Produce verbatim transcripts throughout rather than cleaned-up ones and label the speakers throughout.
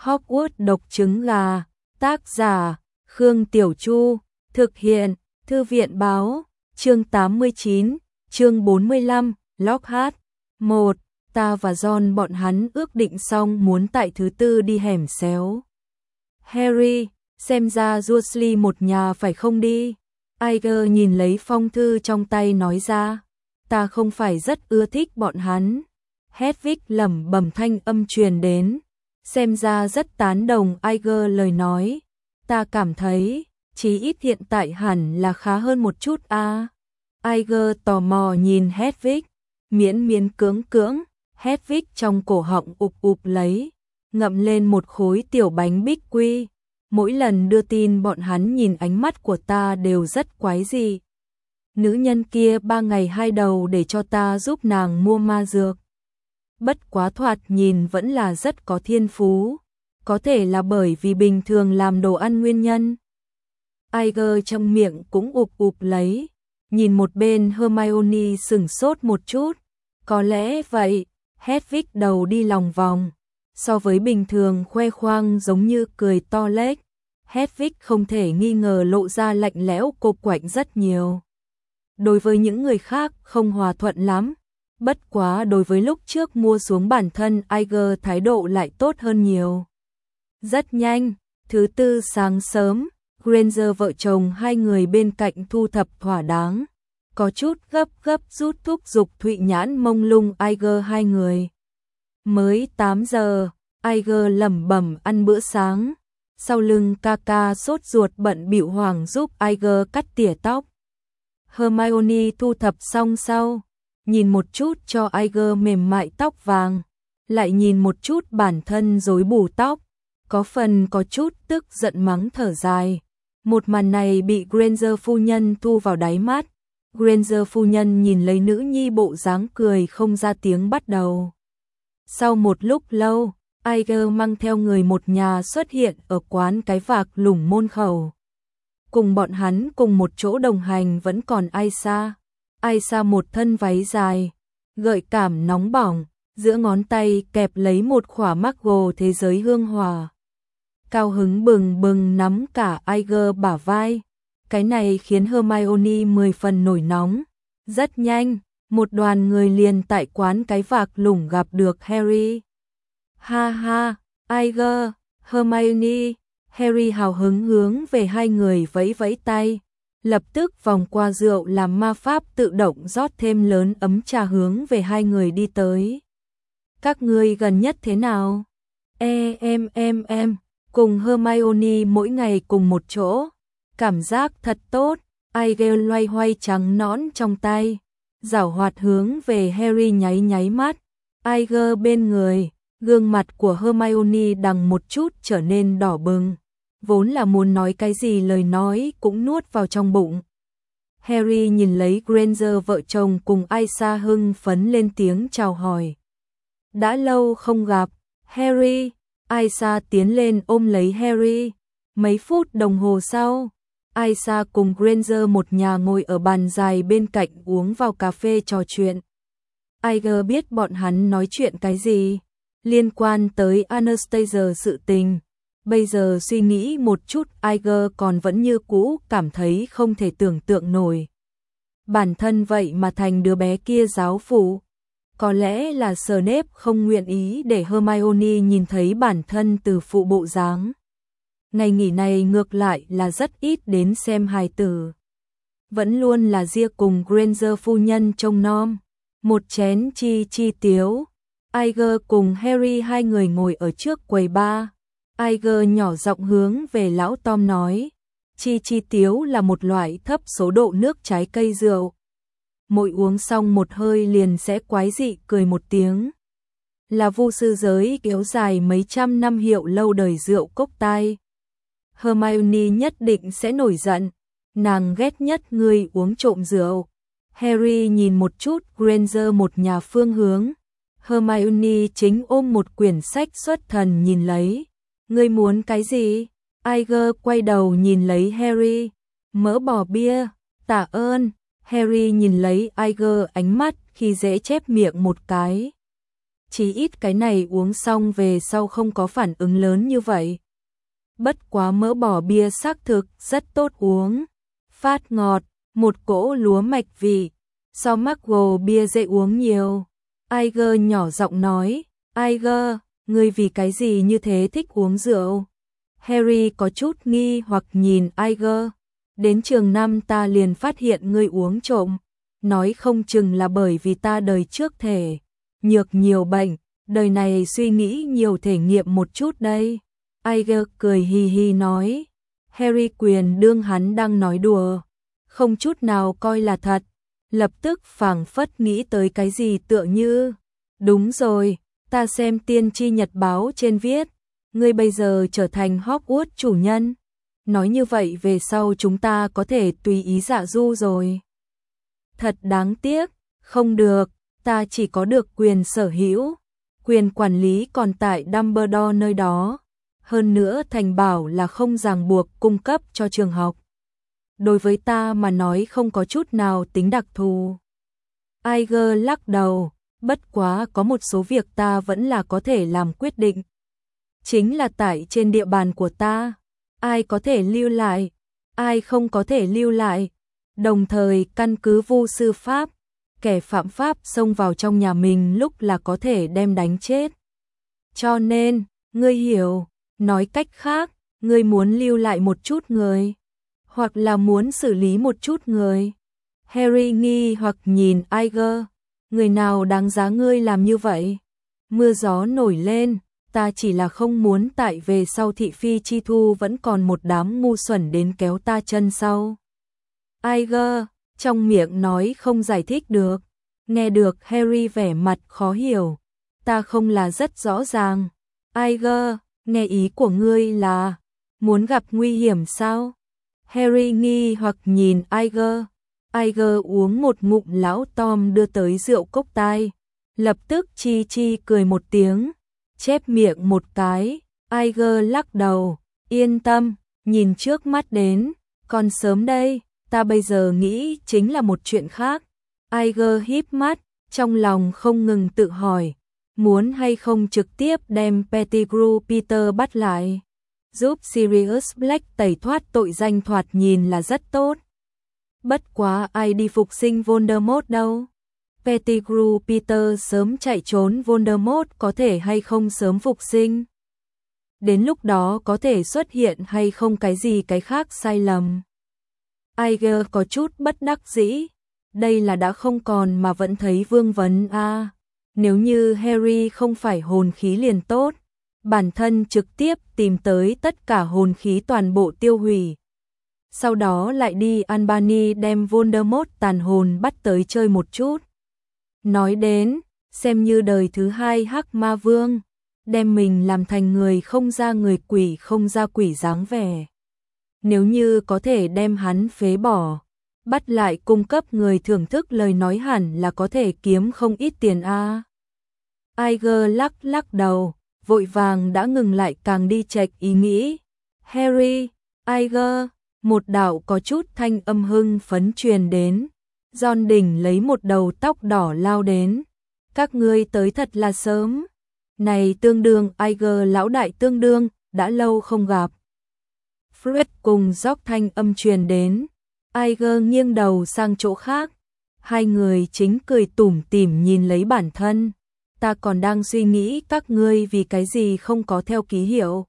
Speaker 1: Hogwarts độc trứng gà, tác giả, Khương Tiểu Chu, thực hiện, Thư viện báo, chương tám mươi chín, chương bốn mươi lăm, Lockhart. một. Ta và Ron bọn hắn ước định xong muốn tại thứ tư đi hẻm xéo. Harry, xem ra Dursley một nhà phải không đi? Iger nhìn lấy phong thư trong tay nói ra. Ta không phải rất ưa thích bọn hắn. Hedwig lẩm bẩm thanh âm truyền đến. Xem ra rất tán đồng Iger lời nói. Ta cảm thấy, chí ít hiện tại hẳn là khá hơn một chút a. À. Iger tò mò nhìn Hedwig, miễn miễn cưỡng cưỡng, Hedwig trong cổ họng ụp ụp lấy, ngậm lên một khối tiểu bánh bích quy. Mỗi lần đưa tin bọn hắn nhìn ánh mắt của ta đều rất quái dị. Nữ nhân kia ba ngày hai đầu để cho ta giúp nàng mua ma dược. Bất quá thoạt nhìn vẫn là rất có thiên phú, có thể là bởi vì bình thường làm đồ ăn nguyên nhân. Iger trong miệng cũng ụp ụp lấy, nhìn một bên Hermione sửng sốt một chút, có lẽ vậy. Hedwig đầu đi lòng vòng, so với bình thường khoe khoang giống như cười to lếch, Hedwig không thể nghi ngờ lộ ra lạnh lẽo cộp quạnh rất nhiều. Đối với những người khác không hòa thuận lắm, bất quá đối với lúc trước mua xuống bản thân Iger thái độ lại tốt hơn nhiều. Rất nhanh, thứ tư sáng sớm, Granger vợ chồng hai người bên cạnh thu thập thỏa đáng, có chút gấp gấp rút thúc giục Thụy Nhãn mông lung Iger hai người. Mới tám giờ, Iger lẩm bẩm ăn bữa sáng, sau lưng Kaka sốt ruột bận bịu hoàng giúp Iger cắt tỉa tóc. Hermione thu thập xong sau, nhìn một chút cho Iger mềm mại tóc vàng, lại nhìn một chút bản thân rối bù tóc, có phần có chút tức giận mắng thở dài. Một màn này bị Granger phu nhân thu vào đáy mắt. Granger phu nhân nhìn lấy nữ nhi bộ dáng cười không ra tiếng bắt đầu. Sau một lúc lâu, Iger mang theo người một nhà xuất hiện ở quán cái vạc lủng môn khẩu. Cùng bọn hắn cùng một chỗ đồng hành vẫn còn Aisa. Aisa một thân váy dài, gợi cảm nóng bỏng, giữa ngón tay kẹp lấy một khỏa Margot thế giới hương hòa. Cao hứng bừng bừng nắm cả Iger bả vai. Cái này khiến Hermione mười phần nổi nóng. Rất nhanh, một đoàn người liền tại quán cái vạc lủng gặp được Harry. Ha ha, Iger, Hermione, Harry hào hứng hướng về hai người vẫy vẫy tay. Lập tức vòng qua rượu làm ma pháp tự động rót thêm lớn ấm trà hướng về hai người đi tới. Các ngươi gần nhất thế nào? E em em em, cùng Hermione mỗi ngày cùng một chỗ. Cảm giác thật tốt. Iger loay hoay trắng nõn trong tay, giảo hoạt hướng về Harry nháy nháy mắt. Iger bên người, gương mặt của Hermione đằng một chút trở nên đỏ bừng, vốn là muốn nói cái gì lời nói cũng nuốt vào trong bụng. Harry nhìn lấy Granger vợ chồng cùng Aisa hưng phấn lên tiếng chào hỏi. Đã lâu không gặp, Harry. Aisa tiến lên ôm lấy Harry. Mấy phút đồng hồ sau, Aisa cùng Granger một nhà ngồi ở bàn dài bên cạnh uống vào cà phê trò chuyện. Iger biết bọn hắn nói chuyện cái gì, liên quan tới Anastasia sự tình. Bây giờ suy nghĩ một chút, Iger còn vẫn như cũ cảm thấy không thể tưởng tượng nổi. Bản thân vậy mà thành đứa bé kia giáo phụ. Có lẽ là Snape không nguyện ý để Hermione nhìn thấy bản thân từ phụ bộ dáng. Ngày nghỉ này ngược lại là rất ít đến xem hài tử. Vẫn luôn là Gia cùng Granger phu nhân trông nom. Một chén chi chi tiếu. Iger cùng Harry hai người ngồi ở trước quầy bar. Iger nhỏ giọng hướng về lão Tom nói. Chi chi tiếu là một loại thấp số độ nước trái cây rượu. Mỗi uống xong một hơi liền sẽ quái dị cười một tiếng. Là vu sư giới kéo dài mấy trăm năm hiệu lâu đời rượu cốc tai. Hermione nhất định sẽ nổi giận, nàng ghét nhất người uống trộm rượu. Harry nhìn một chút Granger một nhà phương hướng. Hermione chính ôm một quyển sách xuất thần nhìn lấy. Ngươi muốn cái gì? Iger quay đầu nhìn lấy Harry. Mỡ bò bia, tạ ơn. Harry nhìn lấy Iger ánh mắt khi dễ chép miệng một cái. Chí ít cái này uống xong về sau không có phản ứng lớn như vậy. Bất quá mỡ bò bia xác thực rất tốt uống. Phát ngọt, một cỗ lúa mạch vị. So Margo bia dễ uống nhiều. Iger nhỏ giọng nói, Iger, ngươi vì cái gì như thế thích uống rượu? Harry có chút nghi hoặc nhìn Iger. Đến trường năm ta liền phát hiện ngươi uống trộm. Nói không chừng là bởi vì ta đời trước thể nhược nhiều bệnh, đời này suy nghĩ nhiều thể nghiệm một chút đây. Iger cười hì hì nói. Harry quyền đương hắn đang nói đùa, không chút nào coi là thật. Lập tức phảng phất nghĩ tới cái gì tựa như, đúng rồi, ta xem tiên tri nhật báo trên viết, ngươi bây giờ trở thành Hogwarts chủ nhân. Nói như vậy về sau chúng ta có thể tùy ý dạ du rồi. Thật đáng tiếc, không được, ta chỉ có được quyền sở hữu, quyền quản lý còn tại Dumbledore nơi đó. Hơn nữa thành bảo là không ràng buộc cung cấp cho trường học. Đối với ta mà nói không có chút nào tính đặc thù. Iger lắc đầu, bất quá có một số việc ta vẫn là có thể làm quyết định. Chính là tại trên địa bàn của ta, ai có thể lưu lại, ai không có thể lưu lại. Đồng thời căn cứ vu sư pháp, kẻ phạm pháp xông vào trong nhà mình lúc là có thể đem đánh chết. Cho nên, ngươi hiểu, nói cách khác, ngươi muốn lưu lại một chút người, hoặc là muốn xử lý một chút người. Harry nghi hoặc nhìn Iger, người nào đáng giá ngươi làm như vậy? Mưa gió nổi lên, ta chỉ là không muốn tại về sau thị phi chi thu vẫn còn một đám ngu xuẩn đến kéo ta chân sau. Iger, trong miệng nói không giải thích được. Nghe được Harry vẻ mặt khó hiểu. Ta không là rất rõ ràng. Iger, nghe ý của ngươi là muốn gặp nguy hiểm sao? Harry nghi hoặc nhìn Iger. Iger uống một ngụm lão Tom đưa tới rượu cốc tai. Lập tức chi chi cười một tiếng. Chép miệng một cái. Iger lắc đầu. Yên tâm, nhìn trước mắt đến. Còn sớm đây, ta bây giờ nghĩ chính là một chuyện khác. Iger híp mắt, trong lòng không ngừng tự hỏi. Muốn hay không trực tiếp đem Pettigrew Peter bắt lại, giúp Sirius Black tẩy thoát tội danh thoạt nhìn là rất tốt. Bất quá ai đi phục sinh Voldemort đâu. Pettigrew Peter sớm chạy trốn, Voldemort có thể hay không sớm phục sinh. Đến lúc đó có thể xuất hiện hay không cái gì cái khác sai lầm. Iger có chút bất đắc dĩ. Đây là đã không còn mà vẫn thấy vương vấn a. À, nếu như Harry không phải hồn khí liền tốt, bản thân trực tiếp tìm tới tất cả hồn khí toàn bộ tiêu hủy. Sau đó lại đi Albany đem Voldemort tàn hồn bắt tới chơi một chút. Nói đến, xem như đời thứ hai Hắc Ma Vương, đem mình làm thành người không ra người quỷ không ra quỷ dáng vẻ. Nếu như có thể đem hắn phế bỏ, bắt lại cung cấp người thưởng thức lời nói hẳn là có thể kiếm không ít tiền a. À. Iger lắc lắc đầu, vội vàng đã ngừng lại càng đi chệch ý nghĩ. Harry, Iger, một đạo có chút thanh âm hưng phấn truyền đến. John Đình lấy một đầu tóc đỏ lao đến. Các ngươi tới thật là sớm. Này tương đương Iger lão đại tương đương, đã lâu không gặp. Fred cùng George thanh âm truyền đến. Iger nghiêng đầu sang chỗ khác. Hai người chính cười tủm tỉm nhìn lấy bản thân. Ta còn đang suy nghĩ các ngươi vì cái gì không có theo ký hiệu.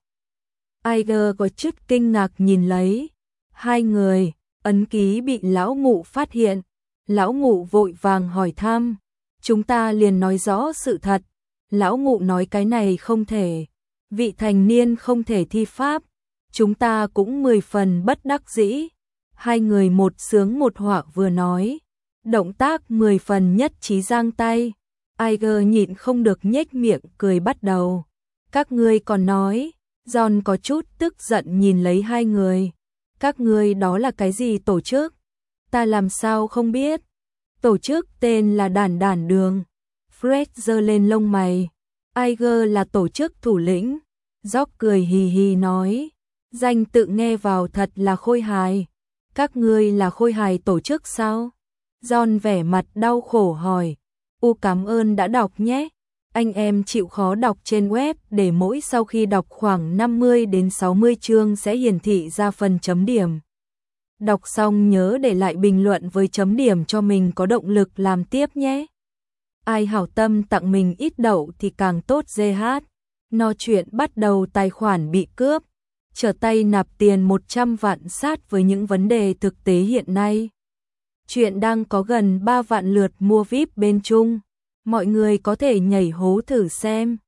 Speaker 1: Iger có chút kinh ngạc nhìn lấy. Hai người, ấn ký bị lão ngụ phát hiện. Lão ngụ vội vàng hỏi thăm. Chúng ta liền nói rõ sự thật. Lão ngụ nói cái này không thể. Vị thành niên không thể thi pháp. Chúng ta cũng mười phần bất đắc dĩ. Hai người một sướng một họa vừa nói. Động tác mười phần nhất trí giang tay. Iger nhịn không được nhếch miệng cười bắt đầu. Các ngươi còn nói. John có chút tức giận nhìn lấy hai người. Các ngươi đó là cái gì tổ chức? Ta làm sao không biết. Tổ chức tên là Đản Đản Đường. Fred giơ lên lông mày. Iger là tổ chức thủ lĩnh. George cười hì hì nói. Danh tự nghe vào thật là khôi hài. Các ngươi là khôi hài tổ chức sao? John vẻ mặt đau khổ hỏi. U cảm ơn đã đọc nhé. Anh em chịu khó đọc trên web để mỗi sau khi đọc khoảng năm mươi đến sáu mươi chương sẽ hiển thị ra phần chấm điểm. Đọc xong nhớ để lại bình luận với chấm điểm cho mình có động lực làm tiếp nhé. Ai hảo tâm tặng mình ít đậu thì càng tốt giê hát. No chuyện bắt đầu tài khoản bị cướp. Trở tay nạp tiền một trăm vạn sát với những vấn đề thực tế hiện nay. Chuyện đang có gần ba vạn lượt mua vi ai pi bên Trung. Mọi người có thể nhảy hố thử xem.